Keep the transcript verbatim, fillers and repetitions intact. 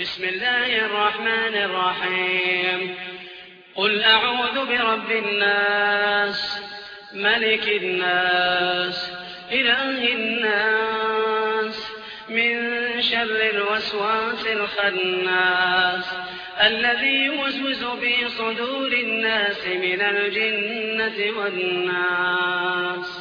بسم الله الرحمن الرحيم قل أعوذ برب الناس ملك الناس إله الناس من شر الوسواس الخناس الذي يوسوس في صدور الناس من الجنة والناس